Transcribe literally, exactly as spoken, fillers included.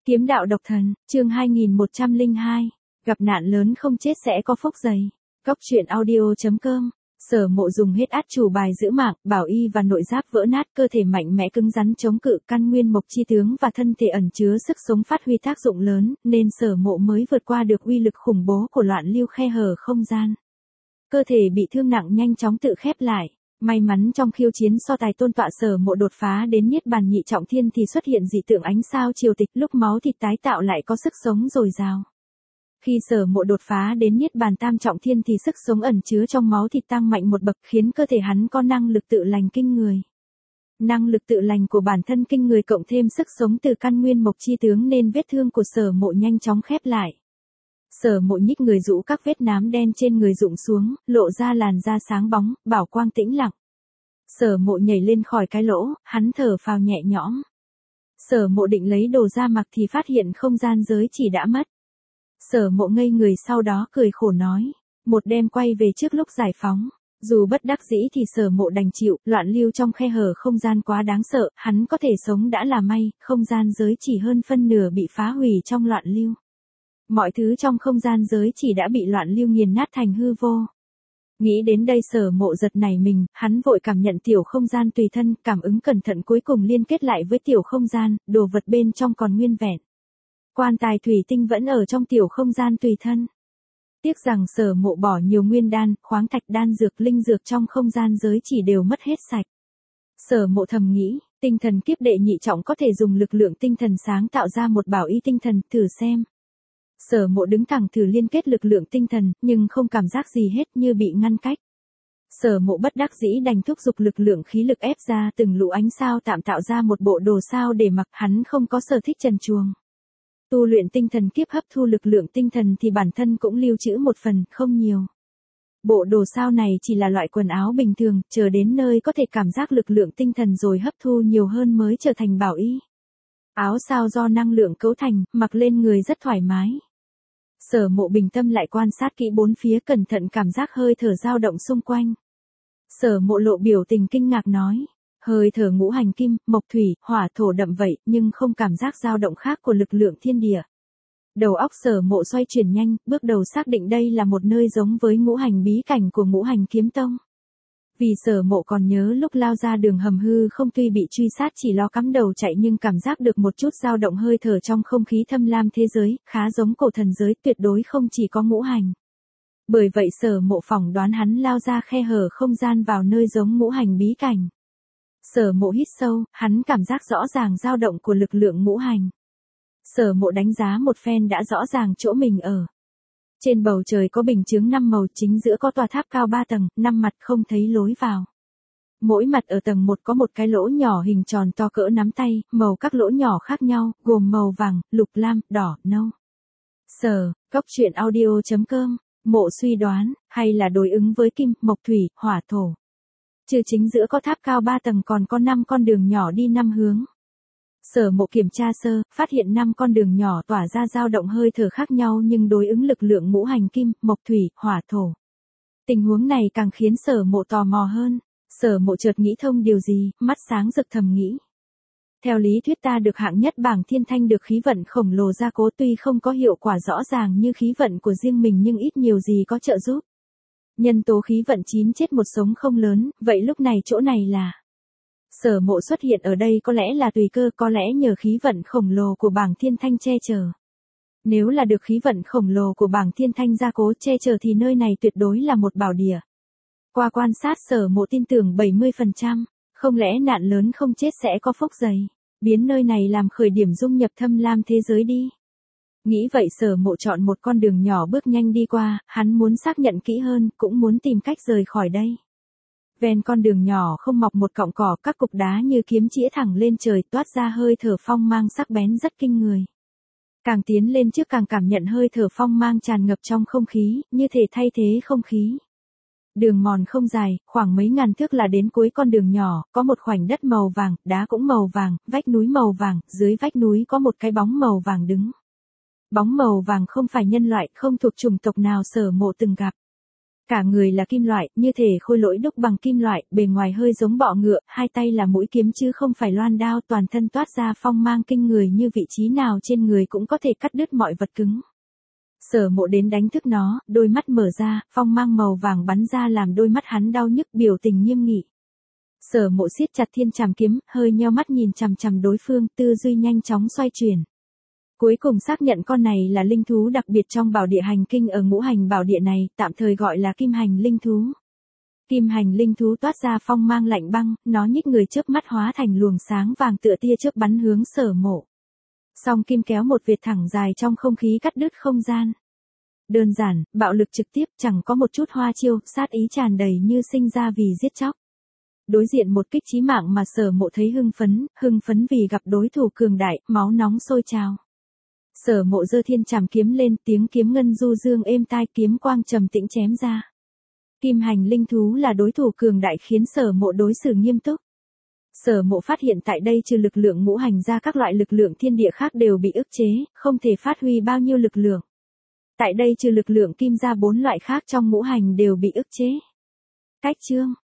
Kiếm đạo độc thần, chương hai nghìn một trăm lẻ hai, gặp nạn lớn không chết sẽ có phúc dày. Cóc truyện audio chấm com. Sở Mộ dùng hết át chủ bài giữ mạng, bảo y và nội giáp vỡ nát, cơ thể mạnh mẽ cứng rắn chống cự, căn nguyên mộc chi tướng và thân thể ẩn chứa sức sống phát huy tác dụng lớn, nên Sở Mộ mới vượt qua được uy lực khủng bố của loạn lưu khe hở không gian. Cơ thể bị thương nặng nhanh chóng tự khép lại. May mắn trong khiêu chiến so tài tôn tọa Sở Mộ đột phá đến niết bàn nhị trọng thiên thì xuất hiện dị tượng ánh sao triều tịch, lúc máu thịt tái tạo lại có sức sống dồi dào. Khi Sở Mộ đột phá đến niết bàn tam trọng thiên thì sức sống ẩn chứa trong máu thịt tăng mạnh một bậc, khiến cơ thể hắn có năng lực tự lành kinh người. Năng lực tự lành của bản thân kinh người cộng thêm sức sống từ căn nguyên mộc chi tướng nên vết thương của Sở Mộ nhanh chóng khép lại. Sở Mộ nhích người rũ các vết nám đen trên người rụng xuống, lộ ra làn da sáng bóng, bảo quang tĩnh lặng. Sở Mộ nhảy lên khỏi cái lỗ, hắn thở phào nhẹ nhõm. Sở Mộ định lấy đồ ra mặc thì phát hiện không gian giới chỉ đã mất. Sở Mộ ngây người, sau đó cười khổ nói, một đêm quay về trước lúc giải phóng. Dù bất đắc dĩ thì Sở Mộ đành chịu, loạn lưu trong khe hở không gian quá đáng sợ, hắn có thể sống đã là may, không gian giới chỉ hơn phân nửa bị phá hủy trong loạn lưu. Mọi thứ trong không gian giới chỉ đã bị loạn lưu nghiền nát thành hư vô. Nghĩ đến đây Sở Mộ giật nảy mình, hắn vội cảm nhận tiểu không gian tùy thân, cảm ứng cẩn thận cuối cùng liên kết lại với tiểu không gian, đồ vật bên trong còn nguyên vẹn. Quan tài thủy tinh vẫn ở trong tiểu không gian tùy thân. Tiếc rằng Sở Mộ bỏ nhiều nguyên đan, khoáng thạch, đan dược, linh dược trong không gian giới chỉ đều mất hết sạch. Sở Mộ thầm nghĩ, tinh thần kiếp đệ nhị trọng có thể dùng lực lượng tinh thần sáng tạo ra một bảo y tinh thần, thử xem. Sở Mộ đứng thẳng thử liên kết lực lượng tinh thần, nhưng không cảm giác gì hết, như bị ngăn cách. Sở Mộ bất đắc dĩ đành thúc giục lực lượng khí lực ép ra từng lũ ánh sao tạm tạo ra một bộ đồ sao để mặc, hắn không có sở thích trần truồng. Tu luyện tinh thần kiếp hấp thu lực lượng tinh thần thì bản thân cũng lưu trữ một phần, không nhiều. Bộ đồ sao này chỉ là loại quần áo bình thường, chờ đến nơi có thể cảm giác lực lượng tinh thần rồi hấp thu nhiều hơn mới trở thành bảo y. Áo sao do năng lượng cấu thành, mặc lên người rất thoải mái. Sở Mộ bình tâm lại quan sát kỹ bốn phía, cẩn thận cảm giác hơi thở dao động xung quanh. Sở Mộ lộ biểu tình kinh ngạc nói, hơi thở ngũ hành kim, mộc thủy, hỏa thổ đậm vậy, nhưng không cảm giác dao động khác của lực lượng thiên địa. Đầu óc Sở Mộ xoay chuyển nhanh, bước đầu xác định đây là một nơi giống với ngũ hành bí cảnh của ngũ hành kiếm tông. Vì Sở Mộ còn nhớ lúc lao ra đường hầm hư không, tuy bị truy sát chỉ lo cắm đầu chạy nhưng cảm giác được một chút dao động hơi thở trong không khí thâm lam thế giới, khá giống cổ thần giới, tuyệt đối không chỉ có ngũ hành. Bởi vậy Sở Mộ phỏng đoán hắn lao ra khe hở không gian vào nơi giống ngũ hành bí cảnh. Sở Mộ hít sâu, hắn cảm giác rõ ràng dao động của lực lượng ngũ hành. Sở Mộ đánh giá một phen đã rõ ràng chỗ mình ở. Trên bầu trời có bình chướng năm màu, chính giữa có tòa tháp cao ba tầng, năm mặt không thấy lối vào. Mỗi mặt ở tầng một có một cái lỗ nhỏ hình tròn to cỡ nắm tay, màu các lỗ nhỏ khác nhau, gồm màu vàng, lục lam, đỏ, nâu. Sở, Cóc truyện audio chấm com, Mộ suy đoán, hay là đối ứng với kim, mộc thủy, hỏa thổ. Trừ chính giữa có tháp cao ba tầng còn có năm con đường nhỏ đi năm hướng. Sở Mộ kiểm tra sơ, phát hiện năm con đường nhỏ tỏa ra dao động hơi thở khác nhau nhưng đối ứng lực lượng ngũ hành kim, mộc thủy, hỏa thổ. Tình huống này càng khiến Sở Mộ tò mò hơn. Sở Mộ chợt nghĩ thông điều gì, mắt sáng rực thầm nghĩ. Theo lý thuyết ta được hạng nhất bảng thiên thanh được khí vận khổng lồ gia cố, tuy không có hiệu quả rõ ràng như khí vận của riêng mình nhưng ít nhiều gì có trợ giúp. Nhân tố khí vận chín chết một sống không lớn, vậy lúc này chỗ này là... Sở Mộ xuất hiện ở đây có lẽ là tùy cơ, có lẽ nhờ khí vận khổng lồ của bảng thiên thanh che chở. Nếu là được khí vận khổng lồ của bảng thiên thanh gia cố che chở thì nơi này tuyệt đối là một bảo địa. Qua quan sát Sở Mộ tin tưởng bảy mươi phần trăm, không lẽ nạn lớn không chết sẽ có phúc dày, biến nơi này làm khởi điểm dung nhập thâm lam thế giới đi. Nghĩ vậy Sở Mộ chọn một con đường nhỏ bước nhanh đi qua, hắn muốn xác nhận kỹ hơn, cũng muốn tìm cách rời khỏi đây. Ven con đường nhỏ không mọc một cọng cỏ, các cục đá như kiếm chĩa thẳng lên trời, toát ra hơi thở phong mang sắc bén rất kinh người. Càng tiến lên trước càng cảm nhận hơi thở phong mang tràn ngập trong không khí, như thể thay thế không khí. Đường mòn không dài, khoảng mấy ngàn thước là đến cuối con đường nhỏ, có một khoảnh đất màu vàng, đá cũng màu vàng, vách núi màu vàng, dưới vách núi có một cái bóng màu vàng đứng. Bóng màu vàng không phải nhân loại, không thuộc chủng tộc nào Sở Mộ từng gặp. Cả người là kim loại, như thể khôi lỗi đúc bằng kim loại, bề ngoài hơi giống bọ ngựa, hai tay là mũi kiếm chứ không phải loan đao, toàn thân toát ra phong mang kinh người như vị trí nào trên người cũng có thể cắt đứt mọi vật cứng. Sở Mộ đến đánh thức nó, đôi mắt mở ra, phong mang màu vàng bắn ra làm đôi mắt hắn đau nhức, biểu tình nghiêm nghị. Sở Mộ siết chặt thiên trảm kiếm, hơi nheo mắt nhìn chằm chằm đối phương, tư duy nhanh chóng xoay chuyển. Cuối cùng xác nhận con này là linh thú đặc biệt trong bảo địa hành kinh ở ngũ hành bảo địa này, tạm thời gọi là kim hành linh thú. Kim hành linh thú toát ra phong mang lạnh băng, nó nhích người chớp mắt hóa thành luồng sáng vàng tựa tia chớp bắn hướng Sở Mộ. Song kim kéo một vệt thẳng dài trong không khí cắt đứt không gian. Đơn giản, bạo lực trực tiếp, chẳng có một chút hoa chiêu, sát ý tràn đầy như sinh ra vì giết chóc. Đối diện một kích chí mạng mà Sở Mộ thấy hưng phấn, hưng phấn vì gặp đối thủ cường đại, máu nóng sôi trào. Sở Mộ giơ thiên trảm kiếm lên, tiếng kiếm ngân du dương êm tai, kiếm quang trầm tĩnh chém ra. Kim hành linh thú là đối thủ cường đại khiến Sở Mộ đối xử nghiêm túc. Sở Mộ phát hiện tại đây trừ lực lượng ngũ hành ra các loại lực lượng thiên địa khác đều bị ức chế, không thể phát huy bao nhiêu lực lượng. Tại đây trừ lực lượng kim ra bốn loại khác trong ngũ hành đều bị ức chế. Cách chương